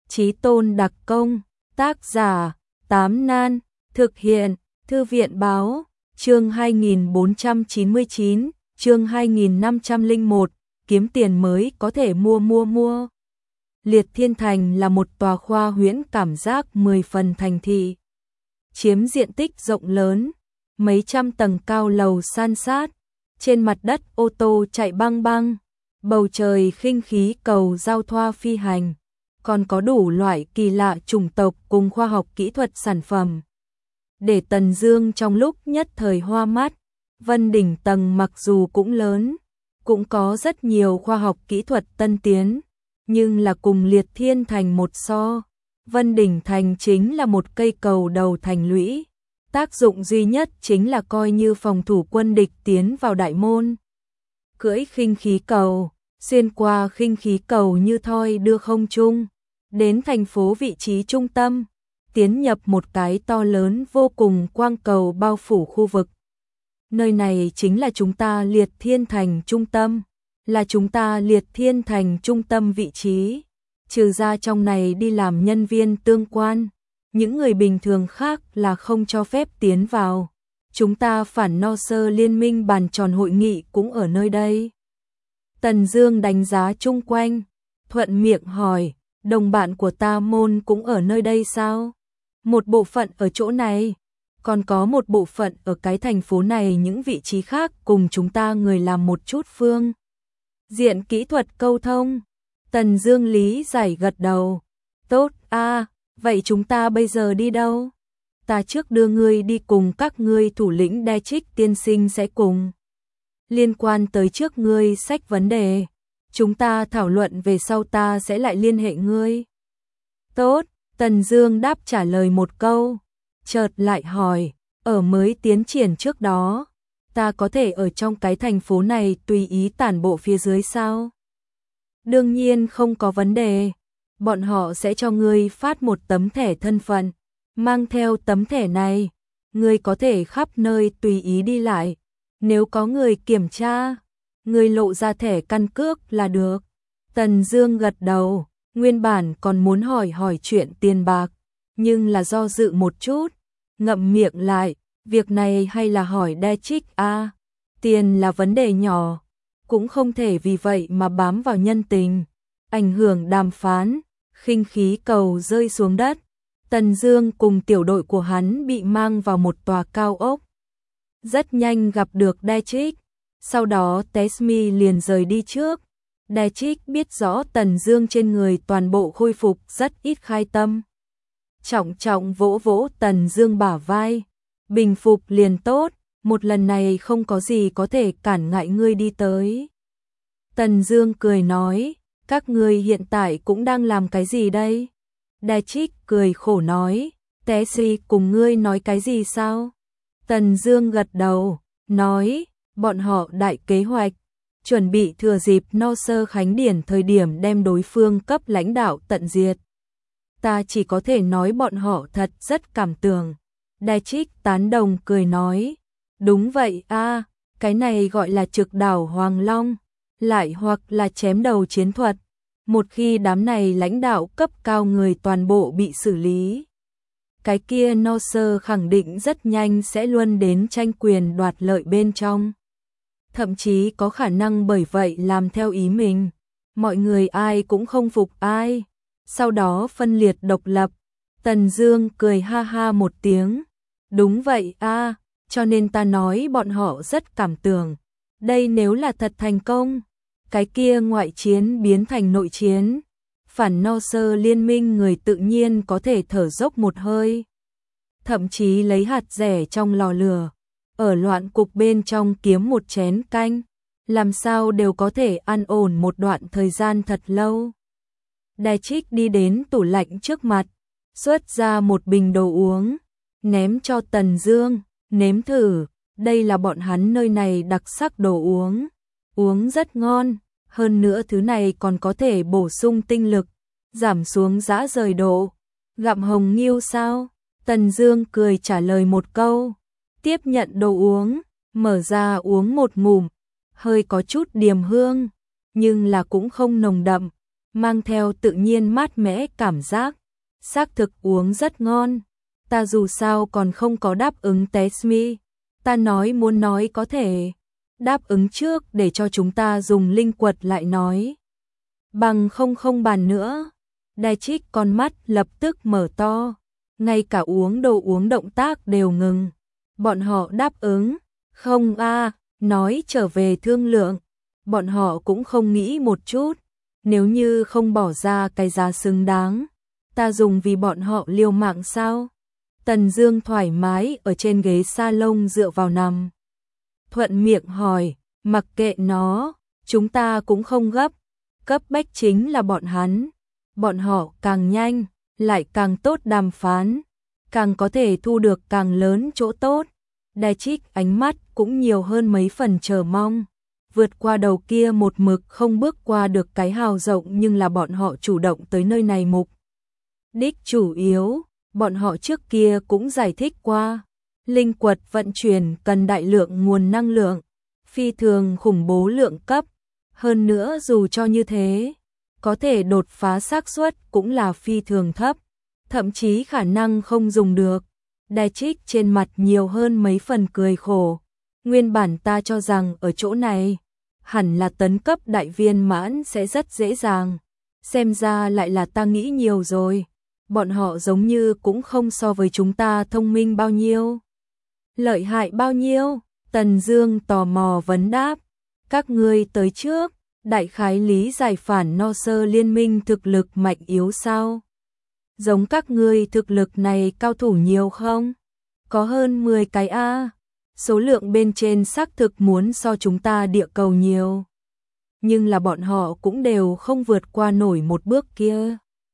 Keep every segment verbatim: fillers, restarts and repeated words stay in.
Chí Tôn đặc công, tác giả, Tám Nan, thực hiện, Thư viện báo, chương hai nghìn bốn trăm chín mươi chín, chương hai nghìn năm trăm lẻ một, kiếm tiền mới có thể mua mua mua. Liệt Thiên Thành là một tòa khoa huyễn cảm giác mười phần thành thị. Chiếm diện tích rộng lớn, mấy trăm tầng cao lầu san sát, trên mặt đất ô tô chạy băng băng, bầu trời khinh khí cầu giao thoa phi hành, còn có đủ loại kỳ lạ chủng tộc cùng khoa học kỹ thuật sản phẩm. Để Tần Dương trong lúc nhất thời hoa mắt, Vân Đỉnh tầng mặc dù cũng lớn, cũng có rất nhiều khoa học kỹ thuật tân tiến, nhưng là cùng Liệt Thiên Thành một so, Vân Đỉnh Thành chính là một cây cầu đầu thành lũy, tác dụng duy nhất chính là coi như phòng thủ quân địch tiến vào đại môn. Cưỡi khinh khí cầu, xuyên qua khinh khí cầu như thoi đưa không trung, đến thành phố vị trí trung tâm, tiến nhập một cái to lớn vô cùng quang cầu bao phủ khu vực. Nơi này chính là chúng ta Liệt Thiên Thành trung tâm, là chúng ta Liệt Thiên Thành trung tâm vị trí, trừ ra trong này đi làm nhân viên tương quan, những người bình thường khác là không cho phép tiến vào. Chúng ta phản no sơ liên minh bàn tròn hội nghị cũng ở nơi đây. Tần Dương đánh giá chung quanh, thuận miệng hỏi, đồng bạn của ta môn cũng ở nơi đây sao? Một bộ phận ở chỗ này, còn có một bộ phận ở cái thành phố này, những vị trí khác cùng chúng ta người làm một chút phương diện kỹ thuật câu thông. Tần Dương lý giải gật đầu. Tốt a, à, vậy chúng ta bây giờ đi đâu? Ta trước đưa ngươi đi cùng các ngươi thủ lĩnh Đe Trích tiên sinh sẽ cùng. Liên quan tới trước ngươi sách vấn đề, chúng ta thảo luận về sau, ta sẽ lại liên hệ ngươi. Tốt, Tần Dương đáp trả lời một câu, chợt lại hỏi, ở mới tiến triển trước đó, ta có thể ở trong cái thành phố này tùy ý tản bộ phía dưới sao? Đương nhiên không có vấn đề, bọn họ sẽ cho ngươi phát một tấm thẻ thân phận, mang theo tấm thẻ này, ngươi có thể khắp nơi tùy ý đi lại, nếu có người kiểm tra, ngươi lộ ra thẻ căn cước là được. Tần Dương gật đầu, nguyên bản còn muốn hỏi hỏi chuyện tiền bạc, nhưng là do dự một chút, ngậm miệng lại, việc này hay là hỏi Đe Trích a, à, tiền là vấn đề nhỏ, cũng không thể vì vậy mà bám vào nhân tình, ảnh hưởng đàm phán. Khinh khí cầu rơi xuống đất, Tần Dương cùng tiểu đội của hắn bị mang vào một tòa cao ốc. Rất nhanh gặp được Đe Trích, sau đó Tesmi liền rời đi trước. Đe Trích biết rõ Tần Dương trên người toàn bộ khôi phục, rất ít khai tâm. Trọng trọng vỗ vỗ Tần Dương bả vai, bình phục liền tốt, một lần này không có gì có thể cản ngại ngươi đi tới. Tần Dương cười nói, các ngươi hiện tại cũng đang làm cái gì đây? Đe Trích cười khổ nói, Tesmi cùng ngươi nói cái gì sao? Tần Dương gật đầu, nói, bọn họ đại kế hoạch, chuẩn bị thừa dịp no sơ khánh điển thời điểm đem đối phương cấp lãnh đạo tận diệt. Ta chỉ có thể nói bọn họ thật rất cảm tưởng. Đe Trích tán đồng cười nói, đúng vậy a, à, cái này gọi là trực đảo Hoàng Long, lại hoặc là chém đầu chiến thuật. Một khi đám này lãnh đạo cấp cao người toàn bộ bị xử lý, cái kia no sơ khẳng định rất nhanh sẽ luân đến tranh quyền đoạt lợi bên trong. Thậm chí có khả năng bởi vậy làm theo ý mình, mọi người ai cũng không phục ai, sau đó phân liệt độc lập. Tần Dương cười ha ha một tiếng, đúng vậy a, à, cho nên ta nói bọn họ rất cảm tưởng. Đây nếu là thật thành công, cái kia ngoại chiến biến thành nội chiến, phản no sơ liên minh người tự nhiên có thể thở dốc một hơi, thậm chí lấy hạt rẻ trong lò lửa, ở loạn cục bên trong kiếm một chén canh, làm sao đều có thể an ổn một đoạn thời gian thật lâu. Đe Trích đi đến tủ lạnh trước mặt, xuất ra một bình đồ uống, ném cho Tần Dương, nếm thử, đây là bọn hắn nơi này đặc sắc đồ uống, uống rất ngon, hơn nữa thứ này còn có thể bổ sung tinh lực, giảm xuống dã rời độ. Gặm hồng nghiêu sao? Tần Dương cười trả lời một câu, tiếp nhận đồ uống, mở ra uống một ngụm, hơi có chút điềm hương, nhưng là cũng không nồng đậm, mang theo tự nhiên mát mẻ cảm giác, xác thực uống rất ngon. Ta dù sao còn không có đáp ứng test me, ta nói muốn nói có thể đáp ứng trước để cho chúng ta dùng linh quật lại nói. Bằng không không bàn nữa. Đai Trích con mắt lập tức mở to, ngay cả uống đồ uống động tác đều ngừng. Bọn họ đáp ứng, không a, nói trở về thương lượng. Bọn họ cũng không nghĩ một chút, nếu như không bỏ ra cái giá xứng đáng, ta dùng vì bọn họ liều mạng sao? Tần Dương thoải mái ở trên ghế salon dựa vào nằm. Thuận miệng hỏi, mặc kệ nó, chúng ta cũng không gấp, cấp bách chính là bọn hắn. Bọn họ càng nhanh, lại càng tốt đàm phán, càng có thể thu được càng lớn chỗ tốt. Đai Trích ánh mắt cũng nhiều hơn mấy phần chờ mong. Vượt qua đầu kia một mực không bước qua được cái hào rộng, nhưng là bọn họ chủ động tới nơi này mục đích chủ yếu, bọn họ trước kia cũng giải thích qua. Linh quật vận chuyển cần đại lượng nguồn năng lượng, phi thường khủng bố lượng cấp. Hơn nữa dù cho như thế, có thể đột phá xác suất cũng là phi thường thấp, thậm chí khả năng không dùng được. Đai Trích trên mặt nhiều hơn mấy phần cười khổ. Nguyên bản ta cho rằng ở chỗ này, hẳn là tấn cấp đại viên mãn sẽ rất dễ dàng. Xem ra lại là ta nghĩ nhiều rồi. Bọn họ giống như cũng không so với chúng ta thông minh bao nhiêu. Lợi hại bao nhiêu? Tần Dương tò mò vấn đáp. Các ngươi tới trước, đại khái lý giải phản no sơ liên minh thực lực mạnh yếu sao? Giống các ngươi thực lực này cao thủ nhiều không? Có hơn mười cái a. Số lượng bên trên xác thực muốn so chúng ta địa cầu nhiều. Nhưng là bọn họ cũng đều không vượt qua nổi một bước kia.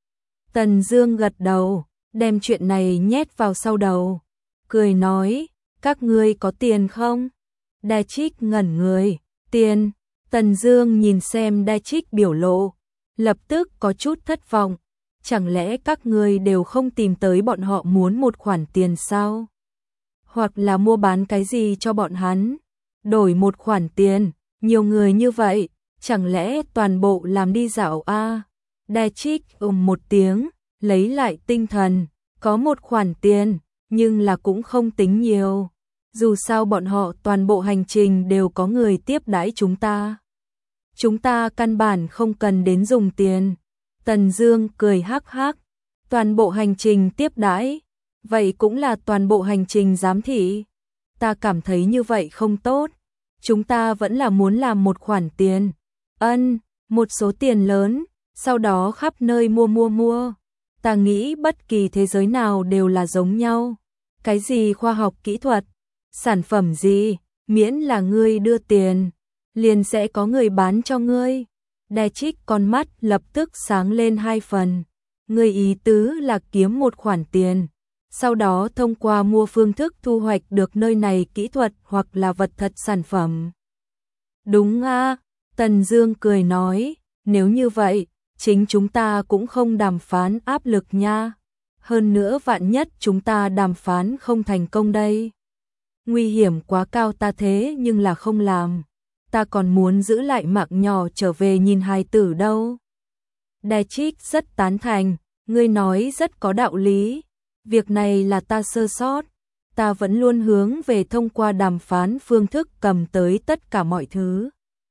Tần Dương gật đầu, đem chuyện này nhét vào sau đầu, cười nói, các ngươi có tiền không? Đai Trích ngẩn người, tiền. Tần Dương nhìn xem Đai Trích biểu lộ, lập tức có chút thất vọng. Chẳng lẽ các ngươi đều không tìm tới bọn họ muốn một khoản tiền sao? Hoặc là mua bán cái gì cho bọn hắn? Đổi một khoản tiền, nhiều người như vậy, chẳng lẽ toàn bộ làm đi dạo a? À? Đai Trích ừm một tiếng, lấy lại tinh thần, có một khoản tiền, nhưng là cũng không tính nhiều. Dù sao bọn họ toàn bộ hành trình đều có người tiếp đãi chúng ta. Chúng ta căn bản không cần đến dùng tiền. Tần Dương cười hắc hắc, toàn bộ hành trình tiếp đãi, vậy cũng là toàn bộ hành trình giám thị. Ta cảm thấy như vậy không tốt, chúng ta vẫn là muốn làm một khoản tiền. Ân, một số tiền lớn, sau đó khắp nơi mua mua mua. Ta nghĩ bất kỳ thế giới nào đều là giống nhau. Cái gì khoa học kỹ thuật, sản phẩm gì, miễn là ngươi đưa tiền, liền sẽ có người bán cho ngươi. Đai Trích con mắt lập tức sáng lên hai phần. Ngươi ý tứ là kiếm một khoản tiền, sau đó thông qua mua phương thức thu hoạch được nơi này kỹ thuật hoặc là vật thật sản phẩm. Đúng a, Tần Dương cười nói, nếu như vậy, chính chúng ta cũng không đàm phán áp lực nha. Hơn nữa vạn nhất chúng ta đàm phán không thành công đây. Nguy hiểm quá cao ta thế nhưng là không làm. Ta còn muốn giữ lại mạng nhỏ trở về nhìn hài tử đâu. Đai Trích rất tán thành, ngươi nói rất có đạo lý. Việc này là ta sơ sót. Ta vẫn luôn hướng về thông qua đàm phán phương thức cầm tới tất cả mọi thứ.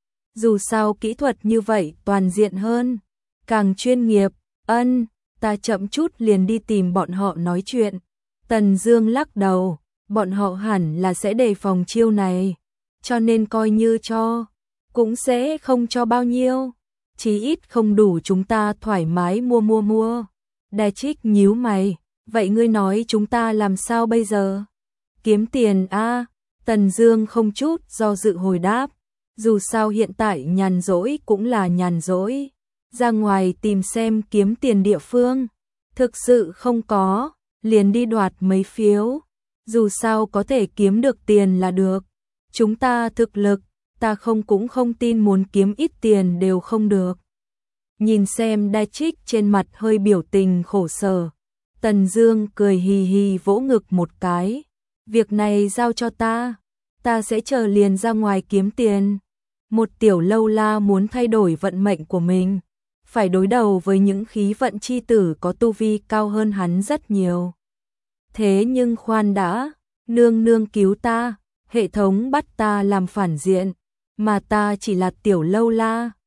Dù sao kỹ thuật như vậy toàn diện hơn, càng chuyên nghiệp. Ân, ta chậm chút liền đi tìm bọn họ nói chuyện. Tần Dương lắc đầu, bọn họ hẳn là sẽ đề phòng chiêu này, cho nên coi như cho, cũng sẽ không cho bao nhiêu, chí ít không đủ chúng ta thoải mái mua mua mua. Đai Trích nhíu mày, vậy ngươi nói chúng ta làm sao bây giờ? Kiếm tiền a, à? Tần Dương không chút do dự hồi đáp, dù sao hiện tại nhàn rỗi cũng là nhàn rỗi, ra ngoài tìm xem kiếm tiền địa phương, thực sự không có, liền đi đoạt mấy phiếu, dù sao có thể kiếm được tiền là được. Chúng ta thực lực, ta không cũng không tin muốn kiếm ít tiền đều không được. Nhìn xem Đai Trích trên mặt hơi biểu tình khổ sở, Tần Dương cười hì hì vỗ ngực một cái, việc này giao cho ta, ta sẽ chờ liền ra ngoài kiếm tiền. Một tiểu lâu la muốn thay đổi vận mệnh của mình, phải đối đầu với những khí vận chi tử có tu vi cao hơn hắn rất nhiều. Thế nhưng khoan đã, nương nương cứu ta, hệ thống bắt ta làm phản diện, mà ta chỉ là tiểu lâu la,